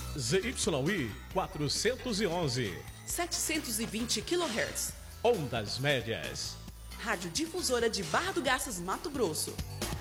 ZYI 411. 720 kHz. Ondas médias. Rádio Difusora de Barra do Garças, Mato Grosso.